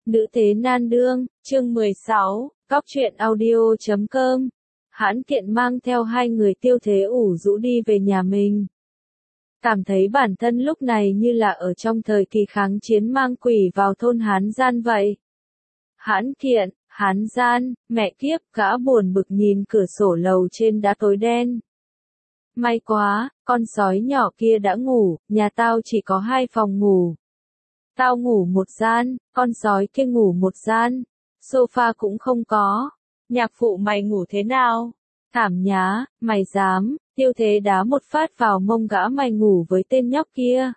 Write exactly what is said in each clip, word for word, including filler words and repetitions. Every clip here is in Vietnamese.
Nữ thế nan đương, chương mười sáu, Cóc truyện audio chấm com. Hãn Kiện mang theo hai người Tiêu Thế ủ rũ đi về nhà mình. Cảm thấy bản thân lúc này như là ở trong thời kỳ kháng chiến mang quỷ vào thôn Hán Gian vậy. Hãn Kiện, Hán Gian, mẹ kiếp, gã buồn bực nhìn cửa sổ lầu trên đã tối đen. May quá, con sói nhỏ kia đã ngủ, nhà tao chỉ có hai phòng ngủ. Tao ngủ một gian, con sói kia ngủ một gian, sofa cũng không có. Nhạc phụ mày ngủ thế nào? Thảm nhá, mày dám, Tiêu Thế đá một phát vào mông gã, mày ngủ với tên nhóc kia.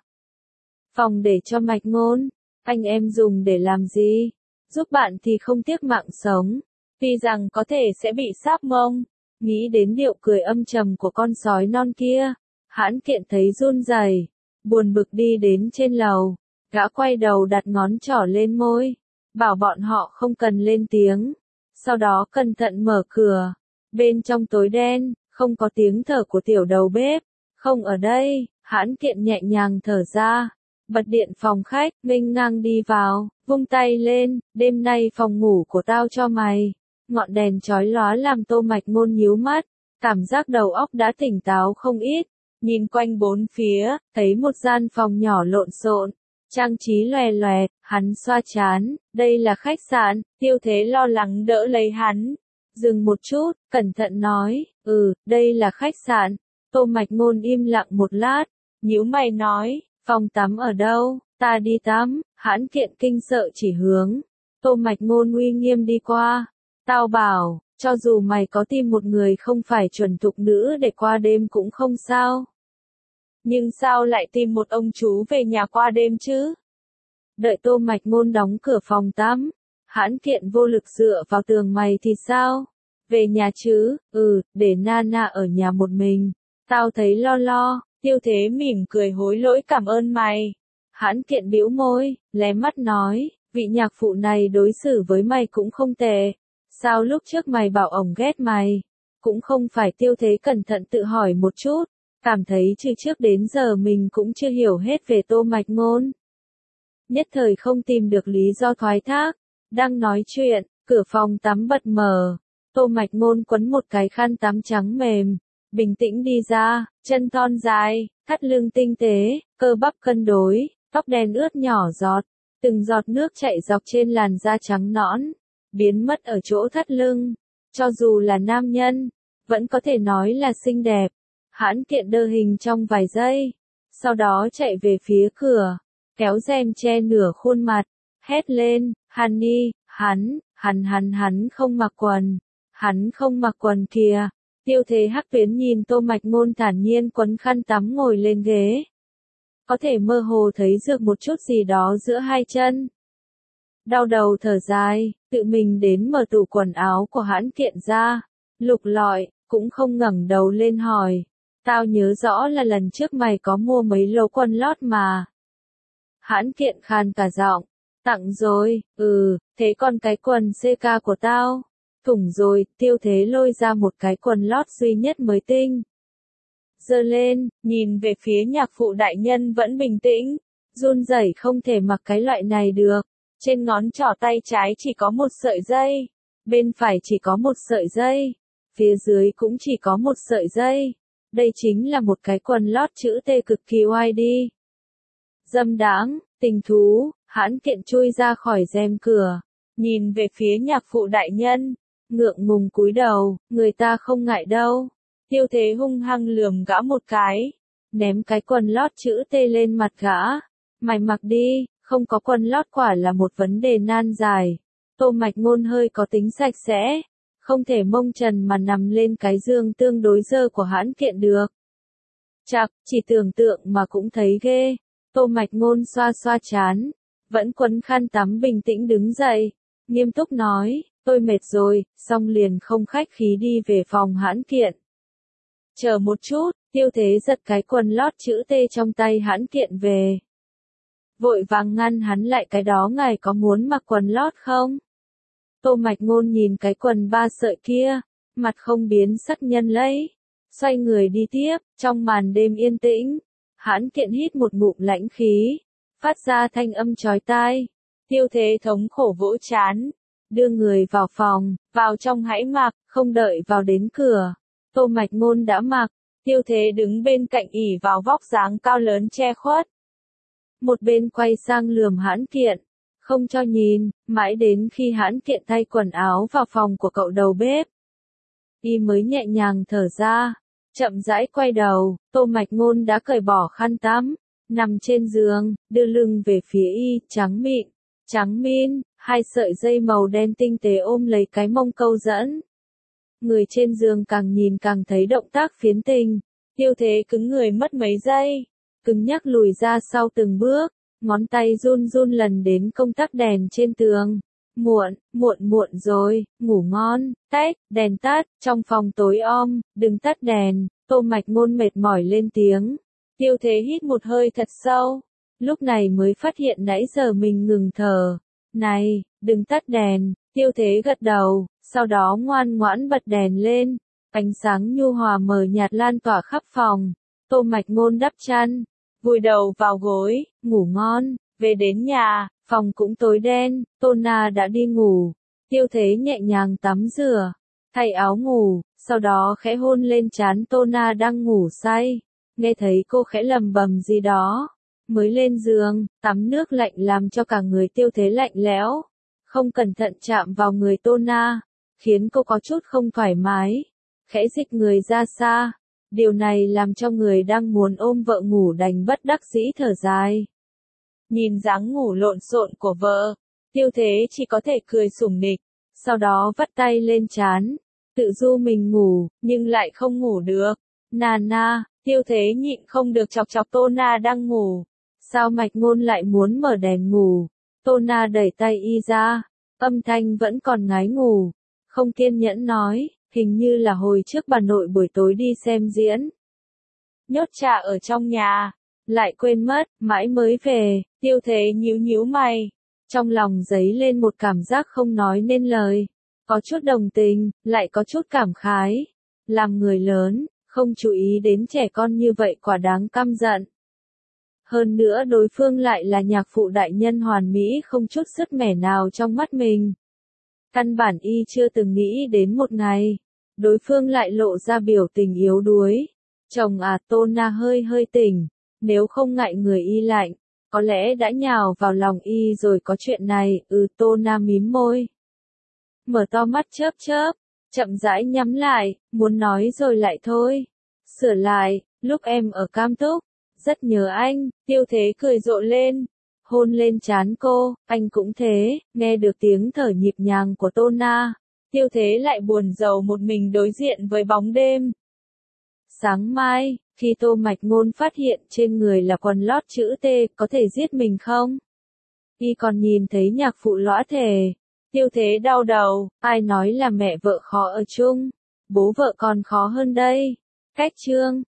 Phòng để cho Mạch Ngôn, anh em dùng để làm gì? Giúp bạn thì không tiếc mạng sống, vì rằng có thể sẽ bị sáp mông. Nghĩ đến điệu cười âm trầm của con sói non kia, Hãn Kiện thấy run rẩy, buồn bực đi đến trên lầu. Gã quay đầu đặt ngón trỏ lên môi, bảo bọn họ không cần lên tiếng. Sau đó cẩn thận mở cửa. Bên trong tối đen, không có tiếng thở của tiểu đầu bếp. Không ở đây, Hãn Kiện nhẹ nhàng thở ra. Bật điện phòng khách, nghênh ngang đi vào, vung tay lên, đêm nay phòng ngủ của tao cho mày. Ngọn đèn chói lóa làm Tô Mạch Ngôn nhíu mắt, cảm giác đầu óc đã tỉnh táo không ít. Nhìn quanh bốn phía, thấy một gian phòng nhỏ lộn xộn, trang trí lòe loẹt, hắn xoa chán, đây là khách sạn. Tiêu Thế lo lắng đỡ lấy hắn. Dừng một chút, cẩn thận nói, ừ, đây là khách sạn. Tô Mạch Ngôn im lặng một lát, nhíu mày nói, phòng tắm ở đâu, ta đi tắm. Hãn Kiện kinh sợ chỉ hướng. Tô Mạch Ngôn uy nghiêm đi qua. Tao bảo, cho dù mày có tìm một người không phải chuẩn thục nữ để qua đêm cũng không sao. Nhưng sao lại tìm một ông chú về nhà qua đêm chứ? Đợi Tô Mạch Ngôn đóng cửa phòng tắm, Hãn Kiện vô lực dựa vào tường, mày thì sao? Về nhà chứ? Ừ, để Nana ở nhà một mình. Tao thấy lo lo. Tiêu Thế mỉm cười hối lỗi cảm ơn mày. Hãn Kiện bĩu môi, lé mắt nói, vị nhạc phụ này đối xử với mày cũng không tệ. Sao lúc trước mày bảo ổng ghét mày? Cũng không phải. Tiêu Thế cẩn thận tự hỏi một chút. Cảm thấy từ trước đến giờ mình cũng chưa hiểu hết về Tô Mạch Ngôn. Nhất thời không tìm được lý do thoái thác. Đang nói chuyện, cửa phòng tắm bật mở. Tô Mạch Ngôn quấn một cái khăn tắm trắng mềm, bình tĩnh đi ra, chân thon dài, thắt lưng tinh tế, cơ bắp cân đối, tóc đen ướt nhỏ giọt, từng giọt nước chảy dọc trên làn da trắng nõn, biến mất ở chỗ thắt lưng. Cho dù là nam nhân, vẫn có thể nói là xinh đẹp. Hãn Kiện đơ hình trong vài giây, sau đó chạy về phía cửa, kéo rèm che nửa khuôn mặt, hét lên, Honey, hắn, hắn hắn hắn không mặc quần, hắn không mặc quần kìa. Tiêu Thế hắc tuyến nhìn Tô Mạch Ngôn thản nhiên quấn khăn tắm ngồi lên ghế. Có thể mơ hồ thấy được một chút gì đó giữa hai chân. Đau đầu thở dài, tự mình đến mở tủ quần áo của Hãn Kiện ra, lục lọi, cũng không ngẩng đầu lên hỏi. Tao nhớ rõ là lần trước mày có mua mấy lô quần lót mà. Hãn Kiện khàn cả giọng, tặng rồi, ừ, thế còn cái quần xê ca của tao? Thủng rồi. Tiêu Thế lôi ra một cái quần lót duy nhất mới tinh. Giơ lên, nhìn về phía nhạc phụ đại nhân vẫn bình tĩnh, run rẩy không thể mặc cái loại này được. Trên ngón trỏ tay trái chỉ có một sợi dây, bên phải chỉ có một sợi dây, phía dưới cũng chỉ có một sợi dây. Đây chính là một cái quần lót chữ T cực kỳ oai đi. Dâm đãng, tình thú. Hãn Kiện chui ra khỏi rèm cửa, nhìn về phía nhạc phụ đại nhân, ngượng ngùng cúi đầu, người ta không ngại đâu. Tiêu Thế hung hăng lườm gã một cái, ném cái quần lót chữ T lên mặt gã. Mày mặc đi, không có quần lót quả là một vấn đề nan giải. Tô Mạch Ngôn hơi có tính sạch sẽ, không thể mông trần mà nằm lên cái giường tương đối dơ của Hãn Kiện được. Chạc, chỉ tưởng tượng mà cũng thấy ghê. Tô Mạch Ngôn xoa xoa trán, vẫn quấn khăn tắm bình tĩnh đứng dậy, nghiêm túc nói, tôi mệt rồi, xong liền không khách khí đi về phòng Hãn Kiện. Chờ một chút. Tiêu Thế giật cái quần lót chữ T trong tay Hãn Kiện về. Vội vàng ngăn hắn lại, cái đó ngài có muốn mặc quần lót không? Tô Mạch Ngôn nhìn cái quần ba sợi kia, mặt không biến sắc nhân lấy, xoay người đi tiếp. Trong màn đêm yên tĩnh, Hãn Kiện hít một ngụm lãnh khí, phát ra thanh âm chói tai. Tiêu Thế thống khổ vỗ trán, đưa người vào phòng, vào trong hãy mặc, không đợi vào đến cửa. Tô Mạch Ngôn đã mặc, Tiêu Thế đứng bên cạnh ỉ vào vóc dáng cao lớn che khuất. Một bên quay sang lườm Hãn Kiện, không cho nhìn, mãi đến khi Hãn Kiện thay quần áo vào phòng của cậu đầu bếp. Y mới nhẹ nhàng thở ra, chậm rãi quay đầu, Tô Mạch Ngôn đã cởi bỏ khăn tắm, nằm trên giường, đưa lưng về phía Y, trắng mịn, trắng min, hai sợi dây màu đen tinh tế ôm lấy cái mông câu dẫn. Người trên giường càng nhìn càng thấy động tác phiến tình, Tiêu Thế cứng người mất mấy giây, cứng nhắc lùi ra sau từng bước, ngón tay run run lần đến công tắc đèn trên tường. Muộn, muộn muộn rồi, ngủ ngon, tách, đèn tắt, trong phòng tối om, đừng tắt đèn. Tô Mạch Ngôn mệt mỏi lên tiếng. Tiêu Thế hít một hơi thật sâu, lúc này mới phát hiện nãy giờ mình ngừng thở. Này, đừng tắt đèn. Tiêu Thế gật đầu, sau đó ngoan ngoãn bật đèn lên, ánh sáng nhu hòa mờ nhạt lan tỏa khắp phòng. Tô Mạch Ngôn đắp chăn, vùi đầu vào gối, ngủ ngon. Về đến nhà, phòng cũng tối đen, Tô Na đã đi ngủ. Tiêu Thế nhẹ nhàng tắm rửa, thay áo ngủ, sau đó khẽ hôn lên trán Tô Na đang ngủ say. Nghe thấy cô khẽ lầm bầm gì đó, mới lên giường, tắm nước lạnh làm cho cả người Tiêu Thế lạnh lẽo. Không cẩn thận chạm vào người Tô Na, khiến cô có chút không thoải mái, khẽ dịch người ra xa. Điều này làm cho người đang muốn ôm vợ ngủ đành bất đắc dĩ thở dài. Nhìn dáng ngủ lộn xộn của vợ, Tiêu Thế chỉ có thể cười sủng nịch, sau đó vắt tay lên trán, tự du mình ngủ, nhưng lại không ngủ được. Na na, Tiêu Thế nhịn không được chọc chọc Tô Na đang ngủ. Sao Mạch Ngôn lại muốn mở đèn ngủ? Tô Na đẩy tay Y ra, âm thanh vẫn còn ngái ngủ, không kiên nhẫn nói, hình như là hồi trước bà nội buổi tối đi xem diễn. Nhốt trà ở trong nhà, lại quên mất, mãi mới về. Tiêu Thế nhíu nhíu mày, trong lòng dấy lên một cảm giác không nói nên lời, có chút đồng tình, lại có chút cảm khái. Làm người lớn, không chú ý đến trẻ con như vậy quả đáng căm giận. Hơn nữa đối phương lại là nhạc phụ đại nhân hoàn mỹ không chút sứt mẻ nào trong mắt mình. Căn bản Y chưa từng nghĩ đến một ngày, đối phương lại lộ ra biểu tình yếu đuối. Chồng à, Tô Na hơi hơi tỉnh, nếu không ngại người Y lạnh, có lẽ đã nhào vào lòng Y rồi có chuyện này. Ừ, Tô Na mím môi, mở to mắt chớp chớp, chậm rãi nhắm lại, muốn nói rồi lại thôi. Sửa lại, lúc em ở Cam Túc, rất nhớ anh. Tiêu Thế cười rộ lên, hôn lên trán cô, anh cũng thế. Nghe được tiếng thở nhịp nhàng của Tô Na, Tiêu Thế lại buồn rầu một mình đối diện với bóng đêm. Sáng mai, khi Tô Mạch Ngôn phát hiện trên người là quần lót chữ T, có thể giết mình không? Y còn nhìn thấy nhạc phụ lõa thể. Tiêu Thế đau đầu, ai nói là mẹ vợ khó ở chung, bố vợ còn khó hơn đây. Cách chương